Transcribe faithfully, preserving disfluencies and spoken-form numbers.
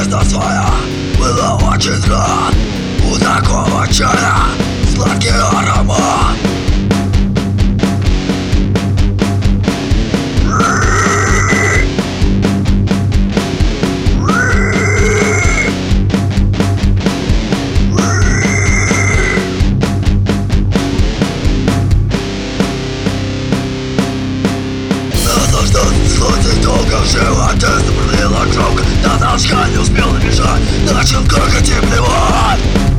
жизнь своя была очень рад. У такого чая сладкий аромат. Случай долго жила, тесно пролила кровь. До толчка не успел набежать, начал как и плевать.